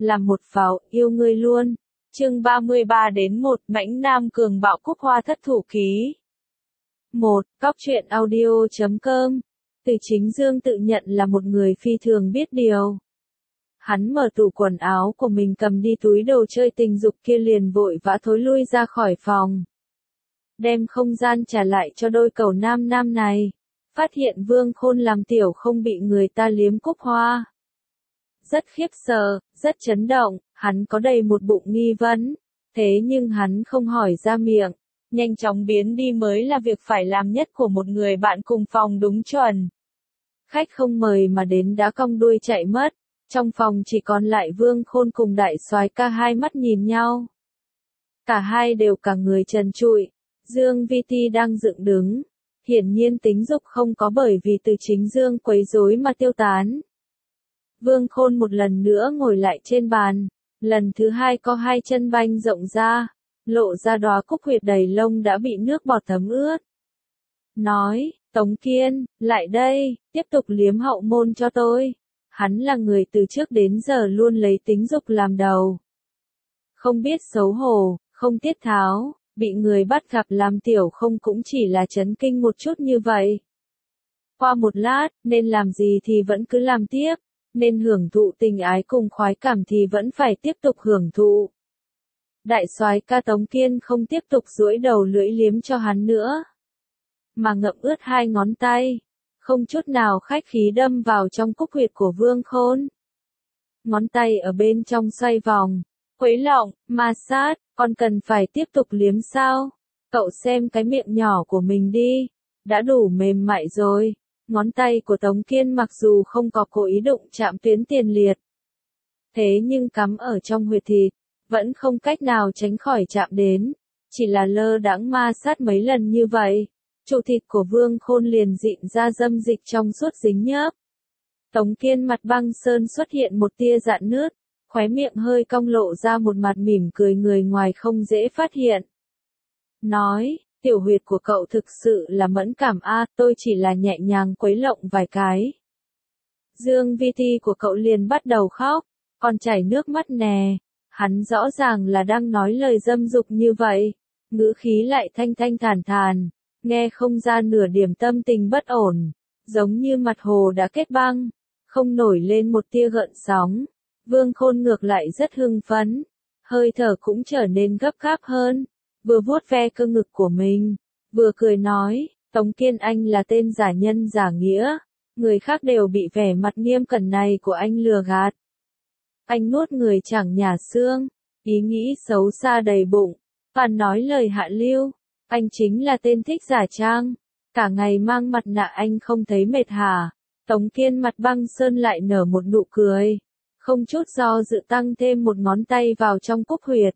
làm một pháo, yêu ngươi luôn. Chương 33-1, Mãnh Nam cường bạo Cúc Hoa thất thủ ký. 1. Cóc truyện audio.com. Từ Chính Dương tự nhận là một người phi thường biết điều. Hắn mở tủ quần áo của mình, cầm đi túi đồ chơi tình dục kia, liền vội vã thối lui ra khỏi phòng. Đem không gian trả lại cho đôi cầu nam nam này. Phát hiện Vương Khôn làm tiểu không bị người ta liếm Cúc Hoa. Rất khiếp sợ, rất chấn động, hắn có đầy một bụng nghi vấn. Thế nhưng hắn không hỏi ra miệng. Nhanh chóng biến đi mới là việc phải làm nhất của một người bạn cùng phòng đúng chuẩn. Khách không mời mà đến đã cong đuôi chạy mất. Trong phòng chỉ còn lại Vương Khôn cùng đại soái ca, hai mắt nhìn nhau. Cả hai đều cả người trần trụi. Dương Vi Ti đang dựng đứng. Hiển nhiên tính dục không có, bởi vì Từ Chính Dương quấy rối mà tiêu tán. Vương Khôn một lần nữa ngồi lại trên bàn. Lần thứ hai có hai chân banh rộng ra. Lộ ra đóa cúc huyệt đầy lông đã bị nước bọt thấm ướt. Nói, Tống Kiên, lại đây, tiếp tục liếm hậu môn cho tôi. Hắn là người từ trước đến giờ luôn lấy tính dục làm đầu. Không biết xấu hổ, không tiết tháo, bị người bắt gặp làm tiểu không cũng chỉ là chấn kinh một chút như vậy. Qua một lát, nên làm gì thì vẫn cứ làm tiếp, nên hưởng thụ tình ái cùng khoái cảm thì vẫn phải tiếp tục hưởng thụ. Đại soái ca Tống Kiên không tiếp tục duỗi đầu lưỡi liếm cho hắn nữa, mà ngậm ướt hai ngón tay, không chút nào khách khí đâm vào trong cúc huyệt của Vương Khôn. Ngón tay ở bên trong xoay vòng, khuấy lọng, ma sát, còn cần phải tiếp tục liếm sao? Cậu xem cái miệng nhỏ của mình đi, đã đủ mềm mại rồi. Ngón tay của Tống Kiên mặc dù không có cố ý đụng chạm tuyến tiền liệt, thế nhưng cắm ở trong huyệt thịt, vẫn không cách nào tránh khỏi chạm đến, chỉ là lơ đãng ma sát mấy lần như vậy. Trụ thịt của Vương Khôn liền dịn ra dâm dịch trong suốt dính nhớp. Tống Kiên mặt băng sơn xuất hiện một tia rạn nứt, khóe miệng hơi cong lộ ra một mặt mỉm cười, người ngoài không dễ phát hiện. Nói, tiểu huyệt của cậu thực sự là mẫn cảm a, tôi chỉ là nhẹ nhàng quấy lộng vài cái. Dương Vi Ti của cậu liền bắt đầu khóc, còn chảy nước mắt nè. Hắn rõ ràng là đang nói lời dâm dục như vậy, ngữ khí lại thanh thanh thản thản. Nghe không ra nửa điểm tâm tình bất ổn, giống như mặt hồ đã kết băng, không nổi lên một tia gợn sóng. Vương Khôn ngược lại rất hưng phấn, hơi thở cũng trở nên gấp gáp hơn, vừa vuốt ve cơ ngực của mình, vừa cười nói, Tống Kiên, anh là tên giả nhân giả nghĩa, người khác đều bị vẻ mặt nghiêm cẩn này của anh lừa gạt. Anh nuốt người chẳng nhả xương, ý nghĩ xấu xa đầy bụng, toàn nói lời hạ lưu. Anh chính là tên thích giả trang, cả ngày mang mặt nạ anh không thấy mệt hả? Tống Kiên mặt băng sơn lại nở một nụ cười, không chút do dự tăng thêm một ngón tay vào trong cúc huyệt.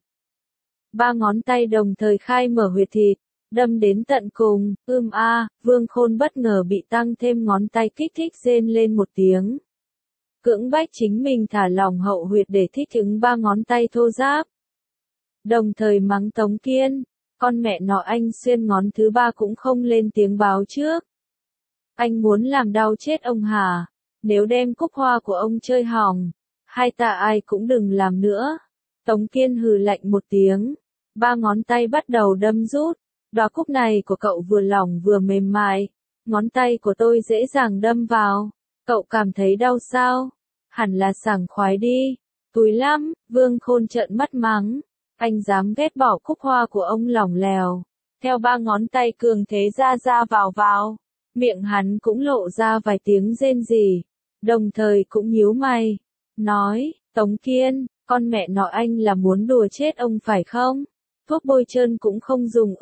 Ba ngón tay đồng thời khai mở huyệt thịt, đâm đến tận cùng, Vương Khôn bất ngờ bị tăng thêm ngón tay kích thích rên lên một tiếng. Cưỡng bách chính mình thả lỏng hậu huyệt để thích ứng ba ngón tay thô ráp. Đồng thời mắng Tống Kiên. Con mẹ nó, anh xuyên ngón thứ ba cũng không lên tiếng báo trước. Anh muốn làm đau chết ông hả? Nếu đem cúc hoa của ông chơi hỏng, hai ta ai cũng đừng làm nữa. Tống Kiên hừ lạnh một tiếng, ba ngón tay bắt đầu đâm rút. Đóa cúc này của cậu vừa lỏng vừa mềm mại, ngón tay của tôi dễ dàng đâm vào. Cậu cảm thấy đau sao? Hẳn là sảng khoái đi. Túi lắm, Vương Khôn trợn mắt mắng. Anh dám ghét bỏ cúc hoa của ông lỏng lèo. Theo ba ngón tay cường thế ra vào. Miệng hắn cũng lộ ra vài tiếng rên rỉ, đồng thời cũng nhíu mày. Nói, Tống Kiên, con mẹ nó, anh là muốn đùa chết ông phải không? Thuốc bôi trơn cũng không dùng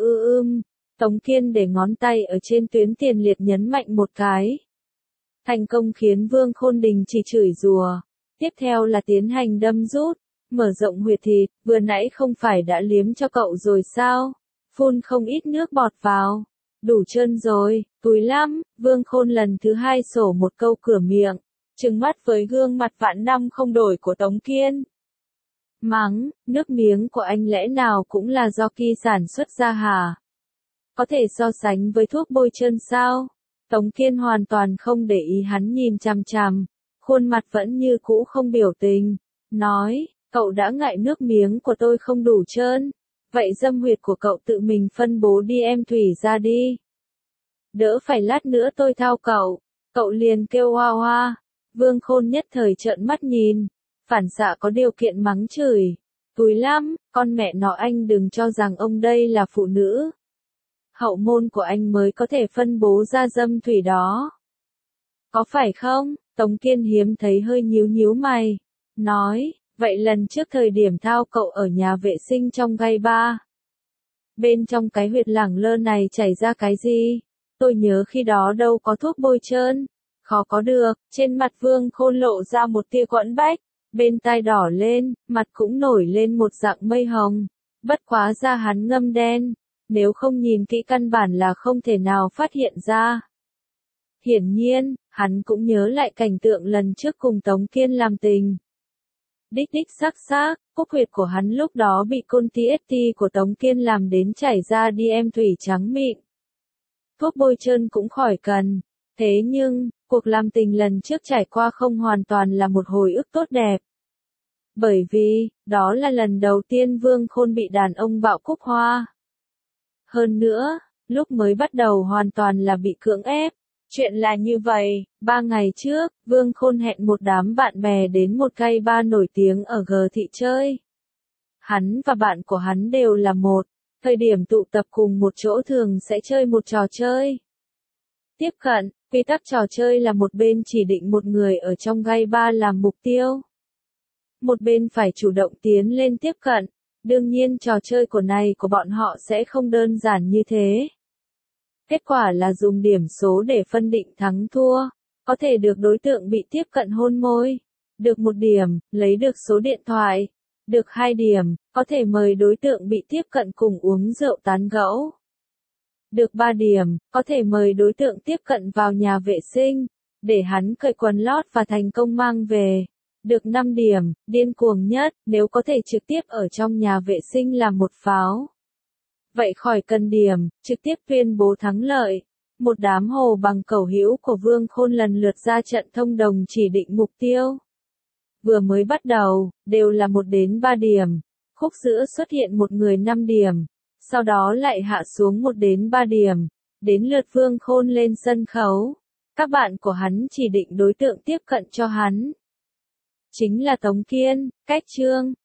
Tống Kiên để ngón tay ở trên tuyến tiền liệt nhấn mạnh một cái. Thành công khiến Vương Khôn đình chỉ chửi rủa. Tiếp theo là tiến hành đâm rút. Mở rộng huyệt thịt, vừa nãy không phải đã liếm cho cậu rồi sao? Phun không ít nước bọt vào. Đủ trơn rồi, túi lắm. Vương Khôn lần thứ hai sổ một câu cửa miệng, trừng mắt với gương mặt vạn năm không đổi của Tống Kiên. Mắng, nước miếng của anh lẽ nào cũng là do Ki sản xuất ra hả? Có thể so sánh với thuốc bôi trơn sao? Tống Kiên hoàn toàn không để ý hắn nhìn chằm chằm, khuôn mặt vẫn như cũ không biểu tình. nói, cậu đã ngại nước miếng của tôi không đủ trơn, vậy dâm huyệt của cậu tự mình phân bố đi em Thủy ra đi. Đỡ phải lát nữa tôi thao cậu, cậu liền kêu hoa hoa. Vương Khôn nhất thời trợn mắt nhìn, phản xạ có điều kiện mắng chửi. Túi lắm, con mẹ nó anh đừng cho rằng ông đây là phụ nữ. Hậu môn của anh mới có thể phân bố ra dâm thủy đó. Có phải không? Tống Kiên hiếm thấy hơi nhíu nhíu mày. Nói, vậy lần trước thời điểm thao cậu ở nhà vệ sinh trong gai ba. Bên trong cái huyệt lẳng lơ này chảy ra cái gì? Tôi nhớ khi đó đâu có thuốc bôi trơn. Khó có được, trên mặt Vương Khôn lộ ra một tia quẫn bách. Bên tai đỏ lên, mặt cũng nổi lên một dạng mây hồng. Bất quá da hắn ngâm đen. Nếu không nhìn kỹ căn bản là không thể nào phát hiện ra. Hiển nhiên, hắn cũng nhớ lại cảnh tượng lần trước cùng Tống Kiên làm tình. Đích xác, cúc huyệt của hắn lúc đó bị côn TST của Tống Kiên làm đến chảy ra đi em thủy trắng mịn. Thuốc bôi trơn cũng khỏi cần. Thế nhưng, cuộc làm tình lần trước trải qua không hoàn toàn là một hồi ức tốt đẹp. Bởi vì, đó là lần đầu tiên Vương Khôn bị đàn ông bạo cúc hoa. Hơn nữa, lúc mới bắt đầu hoàn toàn là bị cưỡng ép. Chuyện là như vậy, 3 ngày trước, Vương Khôn hẹn một đám bạn bè đến một cây bar nổi tiếng ở G thị chơi. Hắn và bạn của hắn đều là một, thời điểm tụ tập cùng một chỗ thường sẽ chơi một trò chơi. Tiếp cận, quy tắc trò chơi là một bên chỉ định một người ở trong cây bar làm mục tiêu. Một bên phải chủ động tiến lên tiếp cận, đương nhiên trò chơi của bọn họ sẽ không đơn giản như thế. Kết quả là dùng điểm số để phân định thắng thua, có thể được đối tượng bị tiếp cận hôn môi, được 1 điểm, lấy được số điện thoại, được 2 điểm, có thể mời đối tượng bị tiếp cận cùng uống rượu tán gẫu. Được 3 điểm, có thể mời đối tượng tiếp cận vào nhà vệ sinh, để hắn cởi quần lót và thành công mang về. Được 5 điểm, điên cuồng nhất, nếu có thể trực tiếp ở trong nhà vệ sinh làm một pháo. Vậy khỏi cần điểm, trực tiếp tuyên bố thắng lợi. Một đám hồ bằng cẩu hữu của Vương Khôn lần lượt ra trận thông đồng chỉ định mục tiêu. Vừa mới bắt đầu, đều là 1 đến 3 điểm. Khúc giữa xuất hiện một người 5 điểm. Sau đó lại hạ xuống 1 đến 3 điểm. Đến lượt Vương Khôn lên sân khấu. Các bạn của hắn chỉ định đối tượng tiếp cận cho hắn. Chính là Tống Kiên, Cách Trương.